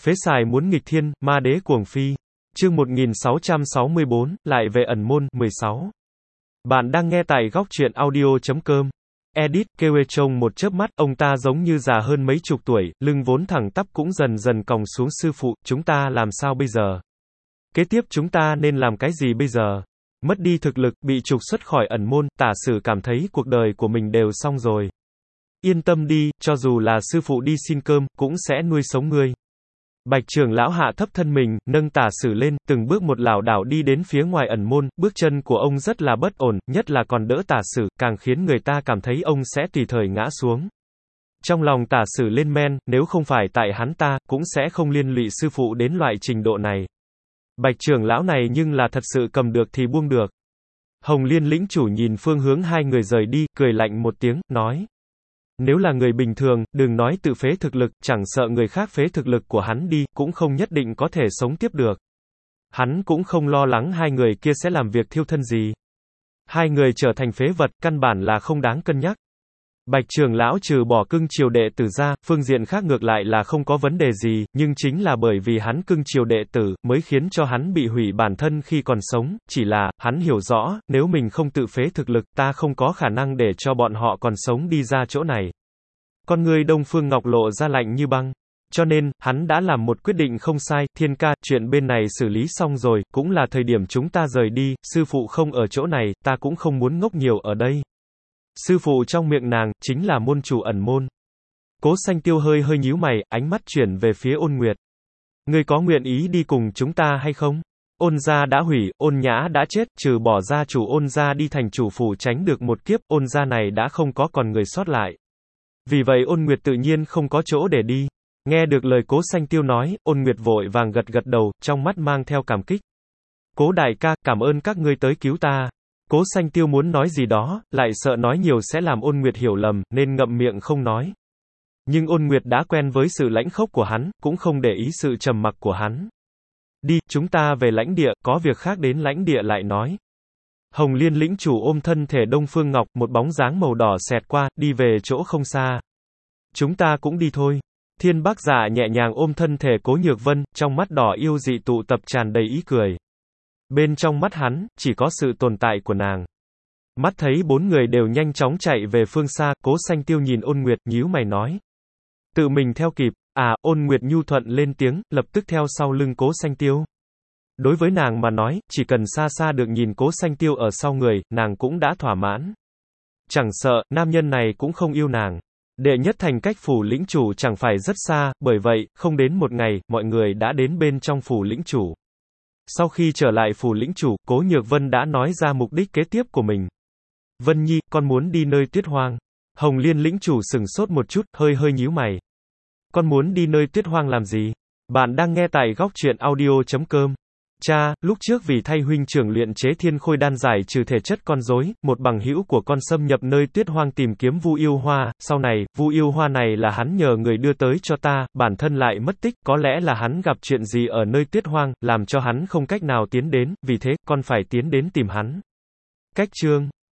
Phế xài muốn nghịch thiên, ma đế cuồng phi. Chương 1664, lại về ẩn môn, 16. Bạn đang nghe tại góc truyện audio.com. Edit, Kêu trông một chớp mắt, ông ta giống như già hơn mấy chục tuổi, lưng vốn thẳng tắp cũng dần dần còng xuống. Sư phụ, chúng ta làm sao bây giờ? Kế tiếp chúng ta nên làm cái gì bây giờ? Mất đi thực lực, bị trục xuất khỏi ẩn môn, Tả Sử cảm thấy cuộc đời của mình đều xong rồi. Yên tâm đi, cho dù là sư phụ đi xin cơm, cũng sẽ nuôi sống ngươi. Bạch trưởng lão hạ thấp thân mình, nâng Tả Sử lên, từng bước một lảo đảo đi đến phía ngoài ẩn môn, bước chân của ông rất là bất ổn, nhất là còn đỡ Tả Sử, càng khiến người ta cảm thấy ông sẽ tùy thời ngã xuống. Trong lòng Tả Sử lên men, nếu không phải tại hắn ta, cũng sẽ không liên lụy sư phụ đến loại trình độ này. Bạch trưởng lão này nhưng là thật sự cầm được thì buông được. Hồng Liên lĩnh chủ nhìn phương hướng hai người rời đi, cười lạnh một tiếng, nói. Nếu là người bình thường, đừng nói tự phế thực lực, chẳng sợ người khác phế thực lực của hắn đi, cũng không nhất định có thể sống tiếp được. Hắn cũng không lo lắng hai người kia sẽ làm việc thiêu thân gì. Hai người trở thành phế vật, căn bản là không đáng cân nhắc. Bạch trưởng lão trừ bỏ cưng chiều đệ tử ra, phương diện khác ngược lại là không có vấn đề gì, nhưng chính là bởi vì hắn cưng chiều đệ tử, mới khiến cho hắn bị hủy bản thân khi còn sống, chỉ là, hắn hiểu rõ, nếu mình không tự phế thực lực, ta không có khả năng để cho bọn họ còn sống đi ra chỗ này. Con người Đông Phương Ngọc lộ ra lạnh như băng. Cho nên, hắn đã làm một quyết định không sai, Thiên ca, chuyện bên này xử lý xong rồi, cũng là thời điểm chúng ta rời đi, sư phụ không ở chỗ này, ta cũng không muốn ngốc nhiều ở đây. Sư phụ trong miệng nàng, chính là môn chủ ẩn môn. Cố Xanh Tiêu hơi nhíu mày, ánh mắt chuyển về phía Ôn Nguyệt. Ngươi có nguyện ý đi cùng chúng ta hay không? Ôn gia đã hủy, Ôn Nhã đã chết, trừ bỏ gia chủ Ôn gia đi thành chủ phủ tránh được một kiếp, Ôn gia này đã không có còn người sót lại. Vì vậy Ôn Nguyệt tự nhiên không có chỗ để đi. Nghe được lời Cố Xanh Tiêu nói, Ôn Nguyệt vội vàng gật đầu, trong mắt mang theo cảm kích. Cố đại ca, cảm ơn các ngươi tới cứu ta. Cố Xanh Tiêu muốn nói gì đó, lại sợ nói nhiều sẽ làm Ôn Nguyệt hiểu lầm, nên ngậm miệng không nói. Nhưng Ôn Nguyệt đã quen với sự lãnh khốc của hắn, cũng không để ý sự trầm mặc của hắn. Đi, chúng ta về lãnh địa, có việc khác đến lãnh địa lại nói. Hồng Liên lĩnh chủ ôm thân thể Đông Phương Ngọc, một bóng dáng màu đỏ xẹt qua, đi về chỗ không xa. Chúng ta cũng đi thôi. Thiên Bác Dạ nhẹ nhàng ôm thân thể Cố Nhược Vân, trong mắt đỏ yêu dị tụ tập tràn đầy ý cười. Bên trong mắt hắn, chỉ có sự tồn tại của nàng. Mắt thấy bốn người đều nhanh chóng chạy về phương xa, Cố Xanh Tiêu nhìn Ôn Nguyệt, nhíu mày nói. Tự mình theo kịp, Ôn Nguyệt nhu thuận lên tiếng, lập tức theo sau lưng Cố Xanh Tiêu. Đối với nàng mà nói, chỉ cần xa xa được nhìn Cố Xanh Tiêu ở sau người, nàng cũng đã thỏa mãn. Chẳng sợ, nam nhân này cũng không yêu nàng. Đệ nhất thành cách phủ lĩnh chủ chẳng phải rất xa, bởi vậy, không đến một ngày, mọi người đã đến bên trong phủ lĩnh chủ. Sau khi trở lại phủ lĩnh chủ, Cố Nhược Vân đã nói ra mục đích kế tiếp của mình. Vân Nhi, con muốn đi nơi tuyết hoang. Hồng Liên lĩnh chủ sừng sốt một chút, hơi nhíu mày. Con muốn đi nơi tuyết hoang làm gì? Bạn đang nghe tại góc truyện audio.com. Cha, lúc trước vì thay huynh trưởng luyện chế thiên khôi đan giải trừ thể chất con rối, một bằng hữu của con xâm nhập nơi tuyết hoang tìm kiếm Vu Yêu Hoa, sau này, Vu Yêu Hoa này là hắn nhờ người đưa tới cho ta, bản thân lại mất tích, có lẽ là hắn gặp chuyện gì ở nơi tuyết hoang, làm cho hắn không cách nào tiến đến, vì thế, con phải tiến đến tìm hắn. Cách chương